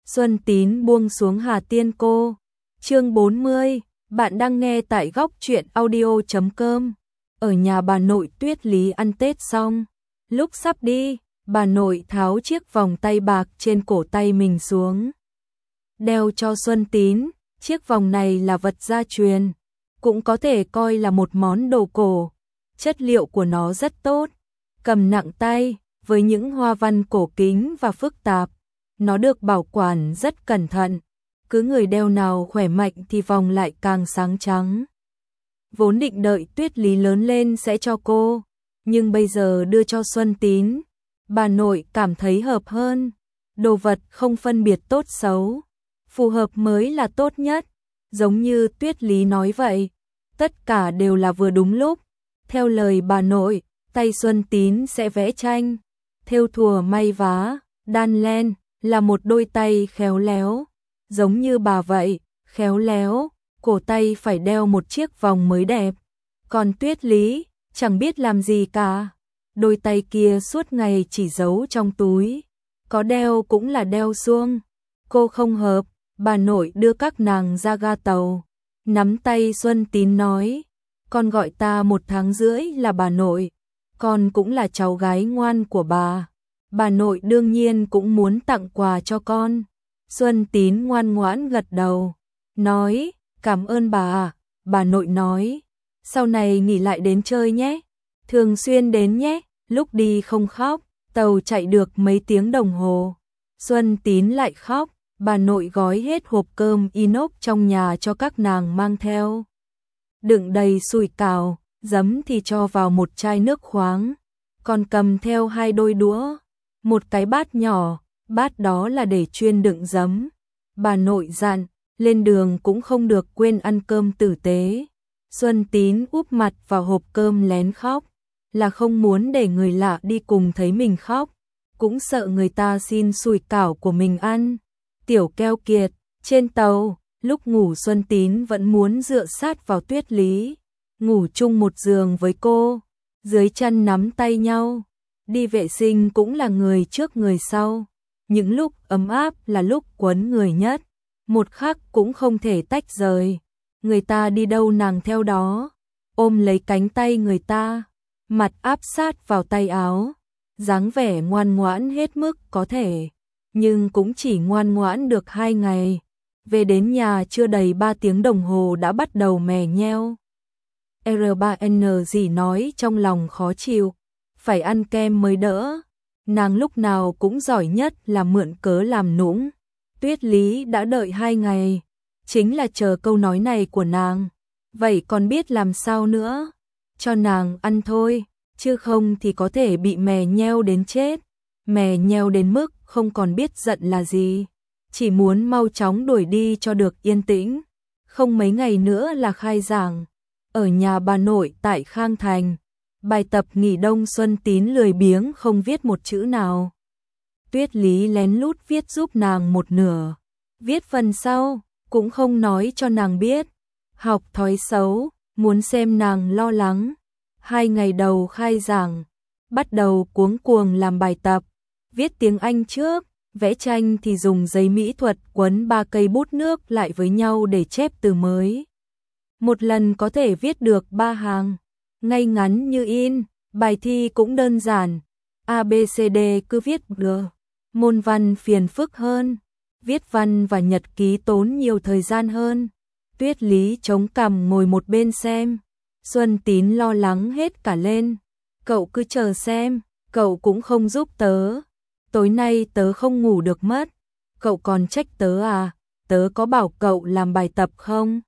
Xuân Tín buông xuống Hà Tiên Cô. Chương 40, bạn đang nghe tại góc truyện audio.com. Ở nhà bà nội Tuyết Lý ăn Tết xong, lúc sắp đi, bà nội tháo chiếc vòng tay bạc trên cổ tay mình xuống, đeo cho Xuân Tín. Chiếc vòng này là vật gia truyền, cũng có thể coi là một món đồ cổ. Chất liệu của nó rất tốt, cầm nặng tay, với những hoa văn cổ kính và phức tạp. Nó được bảo quản rất cẩn thận, cứ người đeo nào khỏe mạnh thì vòng lại càng sáng trắng. Vốn định đợi Tuyết Lý lớn lên sẽ cho cô, nhưng bây giờ đưa cho Xuân Tín, bà nội cảm thấy hợp hơn. Đồ vật không phân biệt tốt xấu, phù hợp mới là tốt nhất. Giống như Tuyết Lý nói vậy, tất cả đều là vừa đúng lúc. Theo lời bà nội, tay Xuân Tín sẽ vẽ tranh, thêu thùa may vá, đan len, là một đôi tay khéo léo. Giống như bà vậy, khéo léo, cổ tay phải đeo một chiếc vòng mới đẹp. Còn Tuyết Lý, chẳng biết làm gì cả. Đôi tay kia suốt ngày chỉ giấu trong túi, có đeo cũng là đeo suông. Cô không hợp, bà nội đưa các nàng ra ga tàu. Nắm tay Xuân Tín nói, con gọi ta 1 tháng rưỡi là bà nội, con cũng là cháu gái ngoan của bà. Bà nội đương nhiên cũng muốn tặng quà cho con. Xuân Tín ngoan ngoãn gật đầu, nói, cảm ơn bà. Bà nội nói, sau này nghỉ lại đến chơi nhé, thường xuyên đến nhé. Lúc đi không khóc, tàu chạy được mấy tiếng đồng hồ, Xuân Tín lại khóc. Bà nội gói hết hộp cơm inox trong nhà cho các nàng mang theo, đựng đầy sủi cảo, giấm thì cho vào một chai nước khoáng, còn cầm theo 2 đôi đũa, một cái bát nhỏ, bát đó là để chuyên đựng giấm. Bà nội dặn, lên đường cũng không được quên ăn cơm tử tế. Xuân Tín úp mặt vào hộp cơm lén khóc, là không muốn để người lạ đi cùng thấy mình khóc, cũng sợ người ta xin sủi cảo của mình ăn. Tiểu keo kiệt, trên tàu, lúc ngủ Xuân Tín vẫn muốn dựa sát vào Tuyết Lý, ngủ chung một giường với cô, dưới chân nắm tay nhau. Đi vệ sinh cũng là người trước người sau, những lúc ấm áp là lúc quấn người nhất, một khắc cũng không thể tách rời. Người ta đi đâu nàng theo đó, ôm lấy cánh tay người ta, mặt áp sát vào tay áo, dáng vẻ ngoan ngoãn hết mức có thể. Nhưng cũng chỉ ngoan ngoãn được 2 ngày, về đến nhà chưa đầy 3 tiếng đồng hồ đã bắt đầu mè nheo. R3N gì nói trong lòng khó chịu, phải ăn kem mới đỡ. Nàng lúc nào cũng giỏi nhất là mượn cớ làm nũng. Tuyết Lý đã đợi 2 ngày, chính là chờ câu nói này của nàng. Vậy còn biết làm sao nữa, cho nàng ăn thôi, chứ không thì có thể bị mè nheo đến chết. Mè nheo đến mức không còn biết giận là gì, chỉ muốn mau chóng đuổi đi cho được yên tĩnh. Không mấy ngày nữa là khai giảng, ở nhà bà nội tại Khang Thành. Bài tập nghỉ đông Xuân Tín lười biếng không viết một chữ nào. Tuyết Lý lén lút viết giúp nàng một nửa, viết phần sau cũng không nói cho nàng biết. Học thói xấu, muốn xem nàng lo lắng. 2 ngày đầu khai giảng, bắt đầu cuống cuồng làm bài tập. Viết tiếng Anh trước, vẽ tranh thì dùng giấy mỹ thuật quấn 3 cây bút nước lại với nhau để chép từ mới. Một lần có thể viết được 3 hàng, ngay ngắn như in. Bài thi cũng đơn giản, ABCD cứ viết được. Môn văn phiền phức hơn, viết văn và nhật ký tốn nhiều thời gian hơn. Tuyết Lý chống cằm ngồi một bên xem, Xuân Tín lo lắng hết cả lên. Cậu cứ chờ xem, cậu cũng không giúp tớ. Tối nay tớ không ngủ được mất, cậu còn trách tớ à, tớ có bảo cậu làm bài tập không?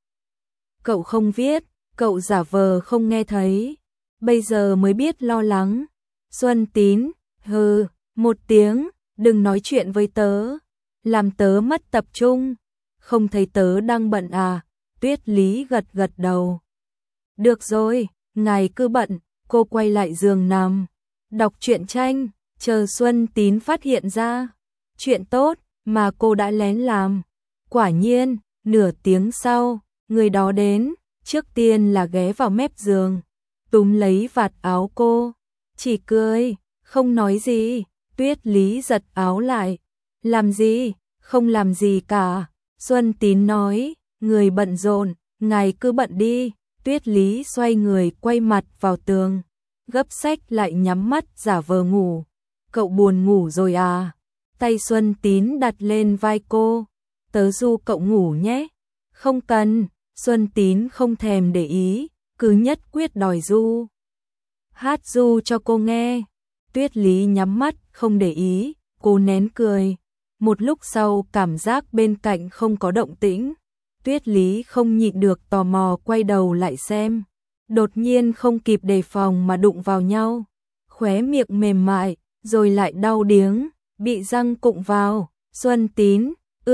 Cậu không viết, cậu giả vờ không nghe thấy, bây giờ mới biết lo lắng. Xuân Tín, hừ, 1 tiếng, đừng nói chuyện với tớ, làm tớ mất tập trung. Không thấy tớ đang bận à? Tuyết Lý gật gật đầu. Được rồi, ngài cứ bận. Cô quay lại giường nằm, đọc truyện tranh, chờ Xuân Tín phát hiện ra. Chuyện tốt mà cô đã lén làm. Quả nhiên, nửa tiếng sau, người đó đến, trước tiên là ghé vào mép giường, túm lấy vạt áo cô, chỉ cười, không nói gì. Tuyết Lý giật áo lại. Làm gì? Không làm gì cả, Xuân Tín nói, người bận rộn, ngài cứ bận đi. Tuyết Lý xoay người quay mặt vào tường, gấp sách lại nhắm mắt giả vờ ngủ. Cậu buồn ngủ rồi à? Tay Xuân Tín đặt lên vai cô, tớ du cậu ngủ nhé. Không cần, Xuân Tín không thèm để ý, cứ nhất quyết đòi du. Hát du cho cô nghe. Tuyết Lý nhắm mắt không để ý, cô nén cười. Một lúc sau cảm giác bên cạnh không có động tĩnh, Tuyết Lý không nhịn được tò mò quay đầu lại xem. Đột nhiên không kịp đề phòng mà đụng vào nhau. Khóe miệng mềm mại, rồi lại đau điếng, bị răng cụng vào. Xuân Tín,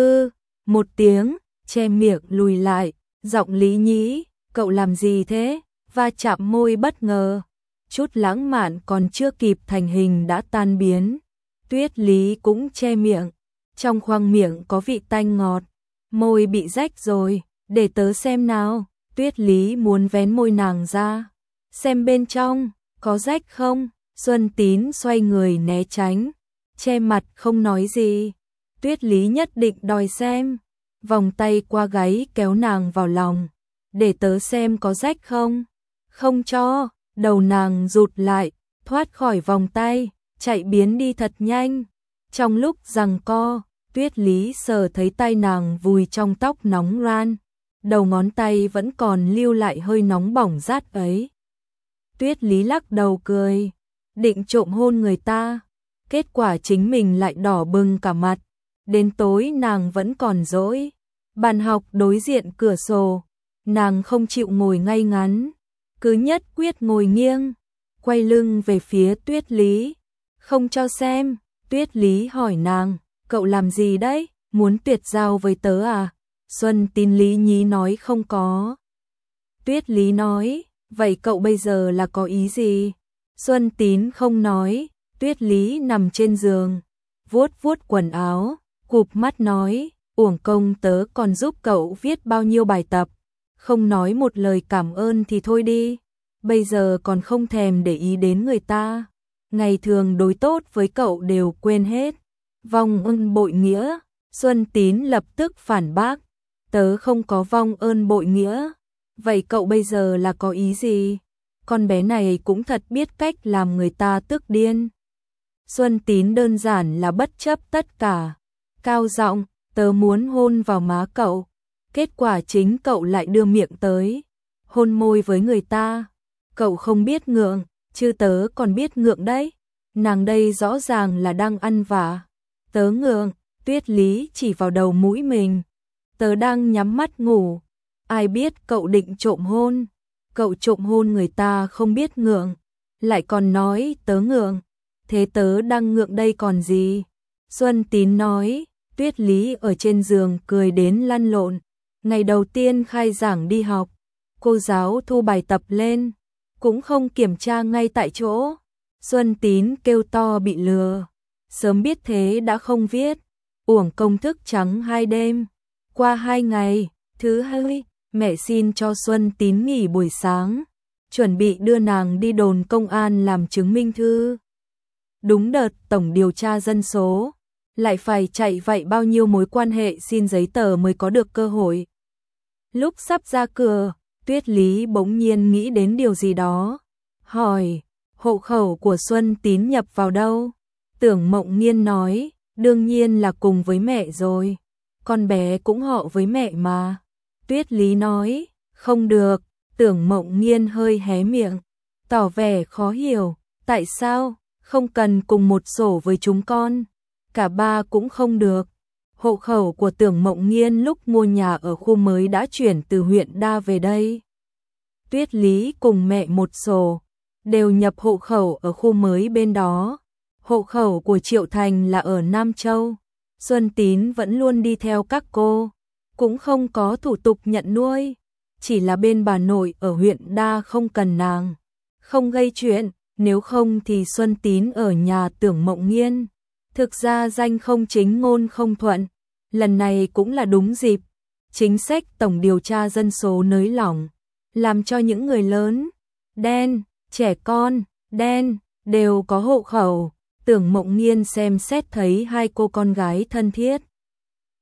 một tiếng, che miệng lùi lại, giọng Lý Nhĩ, cậu làm gì thế? Va chạm môi bất ngờ. Chút lãng mạn còn chưa kịp thành hình đã tan biến. Tuyết Lý cũng che miệng, trong khoang miệng có vị tanh ngọt. Môi bị rách rồi, để tớ xem nào. Tuyết Lý muốn vén môi nàng ra, xem bên trong, có rách không? Xuân Tín xoay người né tránh, che mặt không nói gì. Tuyết Lý nhất định đòi xem, vòng tay qua gáy kéo nàng vào lòng. Để tớ xem có rách không? Không cho, đầu nàng rụt lại, thoát khỏi vòng tay, chạy biến đi thật nhanh. Trong lúc giằng co, Tuyết Lý sờ thấy tay nàng vùi trong tóc nóng ran, đầu ngón tay vẫn còn lưu lại hơi nóng bỏng rát ấy. Tuyết Lý lắc đầu cười, định trộm hôn người ta, kết quả chính mình lại đỏ bừng cả mặt. Đến tối nàng vẫn còn dỗi, bàn học đối diện cửa sổ, nàng không chịu ngồi ngay ngắn, cứ nhất quyết ngồi nghiêng, quay lưng về phía Tuyết Lý. Không cho xem, Tuyết Lý hỏi nàng, cậu làm gì đấy, muốn tuyệt giao với tớ à? Xuân Tín Lý Nhí nói không có. Tuyết Lý nói, vậy cậu bây giờ là có ý gì? Xuân Tín không nói. Tuyết Lý nằm trên giường, vuốt vuốt quần áo, cụp mắt nói, uổng công tớ còn giúp cậu viết bao nhiêu bài tập, không nói một lời cảm ơn thì thôi đi, bây giờ còn không thèm để ý đến người ta, ngày thường đối tốt với cậu đều quên hết, vong ân bội nghĩa. Xuân Tín lập tức phản bác, tớ không có vong ơn bội nghĩa, vậy cậu bây giờ là có ý gì? Con bé này cũng thật biết cách làm người ta tức điên. Xuân Tín đơn giản là bất chấp tất cả, cao giọng, tớ muốn hôn vào má cậu, kết quả chính cậu lại đưa miệng tới, hôn môi với người ta, cậu không biết ngượng, chứ tớ còn biết ngượng đấy, nàng đây rõ ràng là đang ăn vạ, tớ ngượng. Tuyết Lý chỉ vào đầu mũi mình, tớ đang nhắm mắt ngủ, ai biết cậu định trộm hôn, cậu trộm hôn người ta không biết ngượng, lại còn nói tớ ngượng. Thế tớ đang ngượng đây còn gì? Xuân Tín nói. Tuyết Lý ở trên giường cười đến lăn lộn. Ngày đầu tiên khai giảng đi học, cô giáo thu bài tập lên, cũng không kiểm tra ngay tại chỗ. Xuân Tín kêu to bị lừa, sớm biết thế đã không viết, uổng công thức trắng 2 đêm. Qua 2 ngày, thứ hai, mẹ xin cho Xuân Tín nghỉ buổi sáng, chuẩn bị đưa nàng đi đồn công an làm chứng minh thư. Đúng đợt tổng điều tra dân số, lại phải chạy vậy bao nhiêu mối quan hệ xin giấy tờ mới có được cơ hội. Lúc sắp ra cửa, Tuyết Lý bỗng nhiên nghĩ đến điều gì đó, hỏi, hộ khẩu của Xuân Tín nhập vào đâu? Tưởng Mộng Nghiên nói, đương nhiên là cùng với mẹ rồi, con bé cũng họ với mẹ mà. Tuyết Lý nói, không được. Tưởng Mộng Nghiên hơi hé miệng, tỏ vẻ khó hiểu, tại sao? Không cần cùng một sổ với chúng con, cả ba cũng không được. Hộ khẩu của Tưởng Mộng Nghiên lúc mua nhà ở khu mới đã chuyển từ huyện Đa về đây. Tuyết Lý cùng mẹ một sổ, đều nhập hộ khẩu ở khu mới bên đó. Hộ khẩu của Triệu Thành là ở Nam Châu. Xuân Tín vẫn luôn đi theo các cô, cũng không có thủ tục nhận nuôi, chỉ là bên bà nội ở huyện Đa không cần nàng, không gây chuyện. Nếu không thì Xuân Tín ở nhà Tưởng Mộng Nghiên. Thực ra danh không chính ngôn không thuận. Lần này cũng là đúng dịp. Chính sách tổng điều tra dân số nới lỏng, làm cho những người lớn, đen, trẻ con, đen, đều có hộ khẩu. Tưởng Mộng Nghiên xem xét thấy hai cô con gái thân thiết.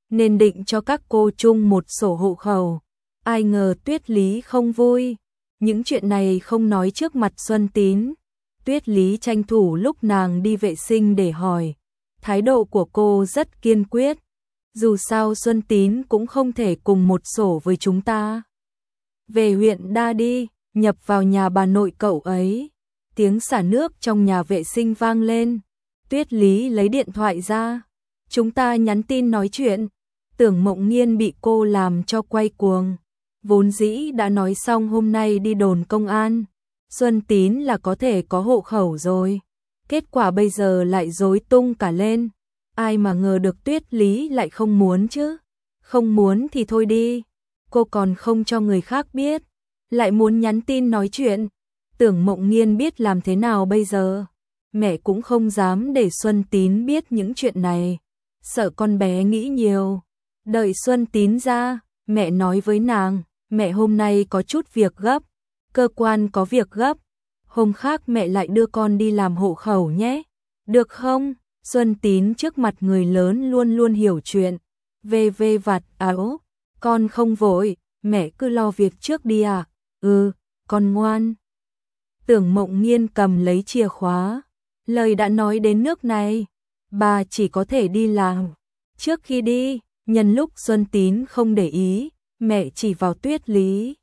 nên định cho các cô chung một sổ hộ khẩu. Ai ngờ Tuyết Lý không vui, những chuyện này không nói trước mặt Xuân Tín. Tuyết Lý tranh thủ lúc nàng đi vệ sinh để hỏi. Thái độ của cô rất kiên quyết. Dù sao Xuân Tín cũng không thể cùng một sổ với chúng ta. Về huyện Đa đi, nhập vào nhà bà nội cậu ấy. Tiếng xả nước trong nhà vệ sinh vang lên. Tuyết Lý lấy điện thoại ra. Chúng ta nhắn tin nói chuyện. Tưởng Mộng Nghiên bị cô làm cho quay cuồng. Vốn dĩ đã nói xong hôm nay đi đồn công an. Xuân Tín là có thể có hộ khẩu rồi. Kết quả bây giờ lại rối tung cả lên. Ai mà ngờ được Tuyết Lý lại không muốn chứ. Không muốn thì thôi đi. Cô còn không cho người khác biết. Lại muốn nhắn tin nói chuyện. Tưởng Mộng Nghiên biết làm thế nào bây giờ. Mẹ cũng không dám để Xuân Tín biết những chuyện này. Sợ con bé nghĩ nhiều. Đợi Xuân Tín ra, mẹ nói với nàng. Mẹ hôm nay có chút việc gấp. Cơ quan có việc gấp. Hôm khác mẹ lại đưa con đi làm hộ khẩu nhé. Được không? Xuân Tín trước mặt người lớn luôn luôn hiểu chuyện. Về vặt áo. Con không vội, mẹ cứ lo việc trước đi à? Ừ, con ngoan. Tưởng Mộng Nghiên cầm lấy chìa khóa. Lời đã nói đến nước này, bà chỉ có thể đi làm. Trước khi đi, nhân lúc Xuân Tín không để ý, mẹ chỉ vào Tuyết Lý.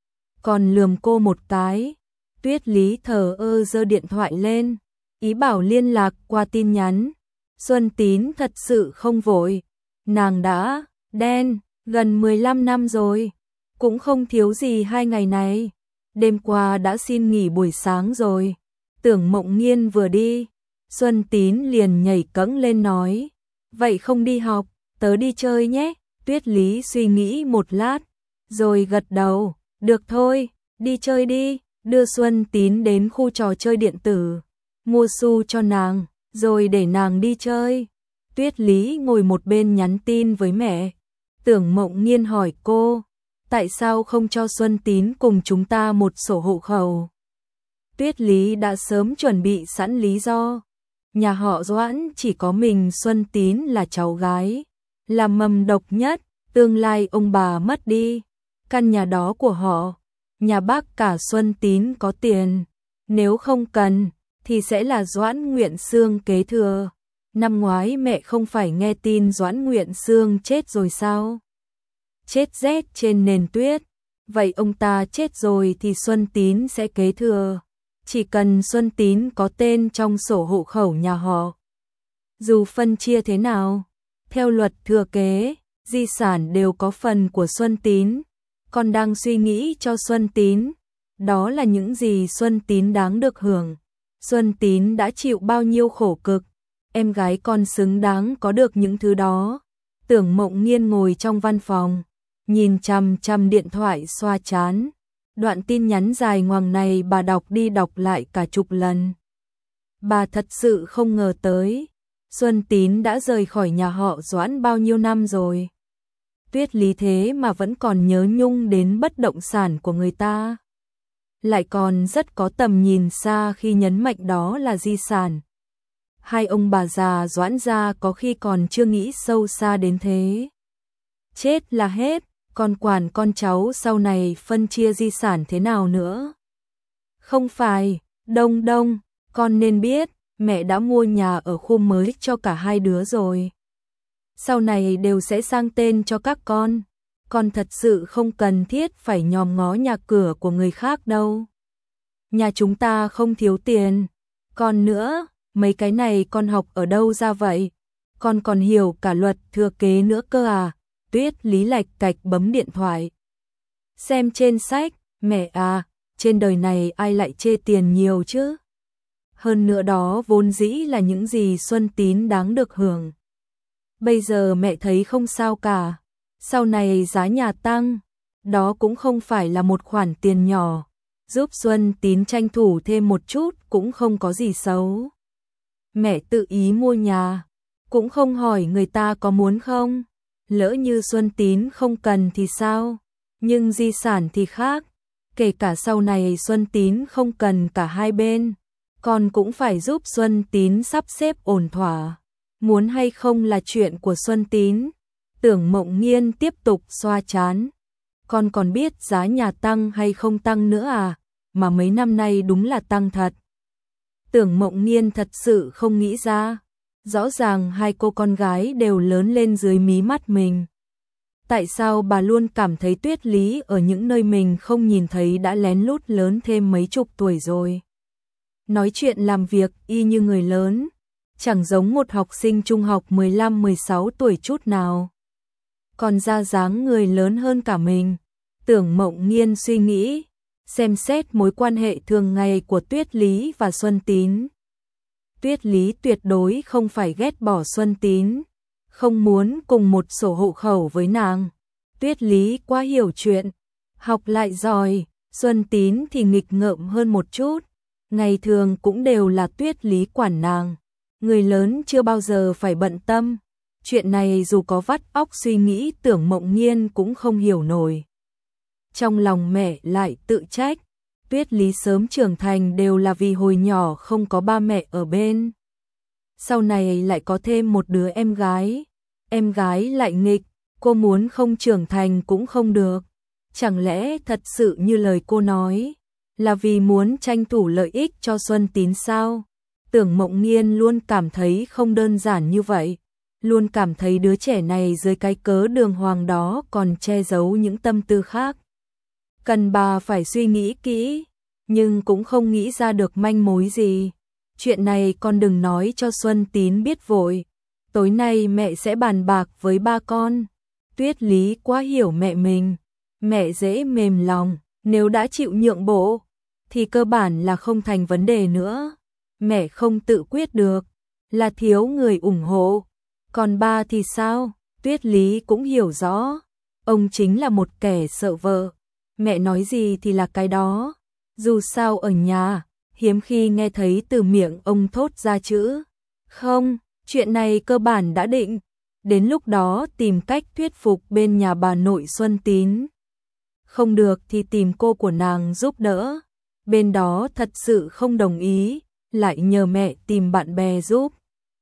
Còn lườm cô một cái. Tuyết Lý thờ ơ giơ điện thoại lên, ý bảo liên lạc qua tin nhắn. Xuân Tín thật sự không vội. Nàng đã đen gần 15 năm rồi, cũng không thiếu gì 2 ngày này. Đêm qua đã xin nghỉ buổi sáng rồi. Tưởng Mộng Nghiên vừa đi, Xuân Tín liền nhảy cẫng lên nói. Vậy không đi học, tớ đi chơi nhé. Tuyết Lý suy nghĩ một lát, rồi gật đầu. Được thôi, đi chơi đi. Đưa Xuân Tín đến khu trò chơi điện tử, mua xu cho nàng, rồi để nàng đi chơi. Tuyết Lý ngồi một bên nhắn tin với mẹ. Tưởng Mộng Nghiên hỏi cô, tại sao không cho Xuân Tín cùng chúng ta một sổ hộ khẩu? Tuyết Lý đã sớm chuẩn bị sẵn lý do. Nhà họ Doãn chỉ có mình Xuân Tín là cháu gái, là mầm độc nhất, tương lai ông bà mất đi. Căn nhà đó của họ, nhà bác cả Xuân Tín có tiền, nếu không cần thì sẽ là Doãn Nguyện Xương kế thừa. Năm ngoái mẹ không phải nghe tin Doãn Nguyện Xương chết rồi sao? Chết rét trên nền tuyết. Vậy ông ta chết rồi thì Xuân Tín sẽ kế thừa. Chỉ cần Xuân Tín có tên trong sổ hộ khẩu nhà họ. Dù phân chia thế nào, theo luật thừa kế, di sản đều có phần của Xuân Tín. Con đang suy nghĩ cho Xuân Tín. Đó là những gì Xuân Tín đáng được hưởng. Xuân Tín đã chịu bao nhiêu khổ cực. Em gái con xứng đáng có được những thứ đó. Tưởng Mộng Nghiên ngồi trong văn phòng, nhìn chằm chằm điện thoại xoa chán. Đoạn tin nhắn dài ngoằng này bà đọc đi đọc lại cả chục lần. Bà thật sự không ngờ tới, Xuân Tín đã rời khỏi nhà họ Doãn bao nhiêu năm rồi. Tuyết Lý thế mà vẫn còn nhớ nhung đến bất động sản của người ta. Lại còn rất có tầm nhìn xa khi nhấn mạnh đó là di sản. Hai ông bà già Doãn gia có khi còn chưa nghĩ sâu xa đến thế. Chết là hết, còn quản con cháu sau này phân chia di sản thế nào nữa. Không phải, Đông Đông, con nên biết, mẹ đã mua nhà ở khu mới cho cả hai đứa rồi. Sau này đều sẽ sang tên cho các con thật sự không cần thiết phải nhòm ngó nhà cửa của người khác đâu. Nhà chúng ta không thiếu tiền. Còn nữa, mấy cái này con học ở đâu ra vậy? Con còn hiểu cả luật thừa kế nữa cơ à? Tuyết Lý lạch cạch bấm điện thoại. Xem trên sách, mẹ à, trên đời này ai lại chê tiền nhiều chứ? Hơn nữa đó vốn dĩ là những gì Xuân Tín đáng được hưởng. Bây giờ mẹ thấy không sao cả. Sau này giá nhà tăng, đó cũng không phải là một khoản tiền nhỏ. Giúp Xuân Tín tranh thủ thêm một chút cũng không có gì xấu. Mẹ tự ý mua nhà, cũng không hỏi người ta có muốn không. Lỡ như Xuân Tín không cần thì sao? Nhưng di sản thì khác. Kể cả sau này Xuân Tín không cần cả hai bên, con cũng phải giúp Xuân Tín sắp xếp ổn thỏa. Muốn hay không là chuyện của Xuân Tín. Tưởng Mộng Nghiên tiếp tục xoa trán. Con còn biết giá nhà tăng hay không tăng nữa à, mà mấy năm nay đúng là tăng thật. Tưởng Mộng Nghiên thật sự không nghĩ ra, rõ ràng hai cô con gái đều lớn lên dưới mí mắt mình. Tại sao bà luôn cảm thấy Tuyết Lý ở những nơi mình không nhìn thấy đã lén lút lớn thêm mấy chục tuổi rồi. Nói chuyện làm việc y như người lớn, chẳng giống một học sinh trung học 15-16 tuổi chút nào. Còn ra dáng người lớn hơn cả mình. Tưởng Mộng Nghiên suy nghĩ, xem xét mối quan hệ thường ngày của Tuyết Lý và Xuân Tín. Tuyết Lý tuyệt đối không phải ghét bỏ Xuân Tín, không muốn cùng một sổ hộ khẩu với nàng. Tuyết Lý quá hiểu chuyện, học lại giỏi, Xuân Tín thì nghịch ngợm hơn một chút. Ngày thường cũng đều là Tuyết Lý quản nàng. Người lớn chưa bao giờ phải bận tâm. Chuyện này dù có vắt óc suy nghĩ Tưởng Mộng Nghiên cũng không hiểu nổi. Trong lòng mẹ lại tự trách. Tuyết Lý sớm trưởng thành đều là vì hồi nhỏ không có ba mẹ ở bên. Sau này lại có thêm một đứa em gái. Em gái lại nghịch, cô muốn không trưởng thành cũng không được. Chẳng lẽ thật sự như lời cô nói, là vì muốn tranh thủ lợi ích cho Xuân Tín sao? Tưởng Mộng Nghiên luôn cảm thấy không đơn giản như vậy. Luôn cảm thấy đứa trẻ này dưới cái cớ đường hoàng đó còn che giấu những tâm tư khác. Cần bà phải suy nghĩ kỹ, nhưng cũng không nghĩ ra được manh mối gì. Chuyện này con đừng nói cho Xuân Tín biết vội. Tối nay mẹ sẽ bàn bạc với ba con. Tuyết Lý quá hiểu mẹ mình. Mẹ dễ mềm lòng, nếu đã chịu nhượng bộ, thì cơ bản là không thành vấn đề nữa. Mẹ không tự quyết được, là thiếu người ủng hộ. Còn ba thì sao? Tuyết Lý cũng hiểu rõ. Ông chính là một kẻ sợ vợ. Mẹ nói gì thì là cái đó. Dù sao ở nhà, hiếm khi nghe thấy từ miệng ông thốt ra chữ không. Chuyện này cơ bản đã định. Đến lúc đó tìm cách thuyết phục bên nhà bà nội Xuân Tín. Không được thì tìm cô của nàng giúp đỡ. Bên đó thật sự không đồng ý, lại nhờ mẹ tìm bạn bè giúp.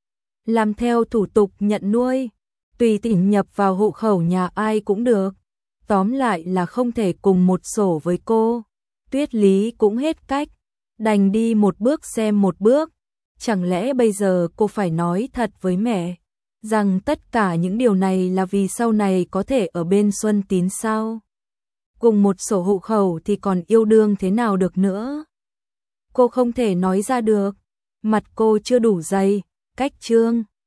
Làm theo thủ tục nhận nuôi, tùy tiện nhập vào hộ khẩu nhà ai cũng được. Tóm lại là không thể cùng một sổ với cô. Tuyết Lý cũng hết cách, đành đi một bước xem một bước. Chẳng lẽ bây giờ cô phải nói thật với mẹ rằng tất cả những điều này là vì sau này có thể ở bên Xuân Tín sao? Cùng một sổ hộ khẩu thì còn yêu đương thế nào được nữa? Cô không thể nói ra được, mặt cô chưa đủ dày, cách trương.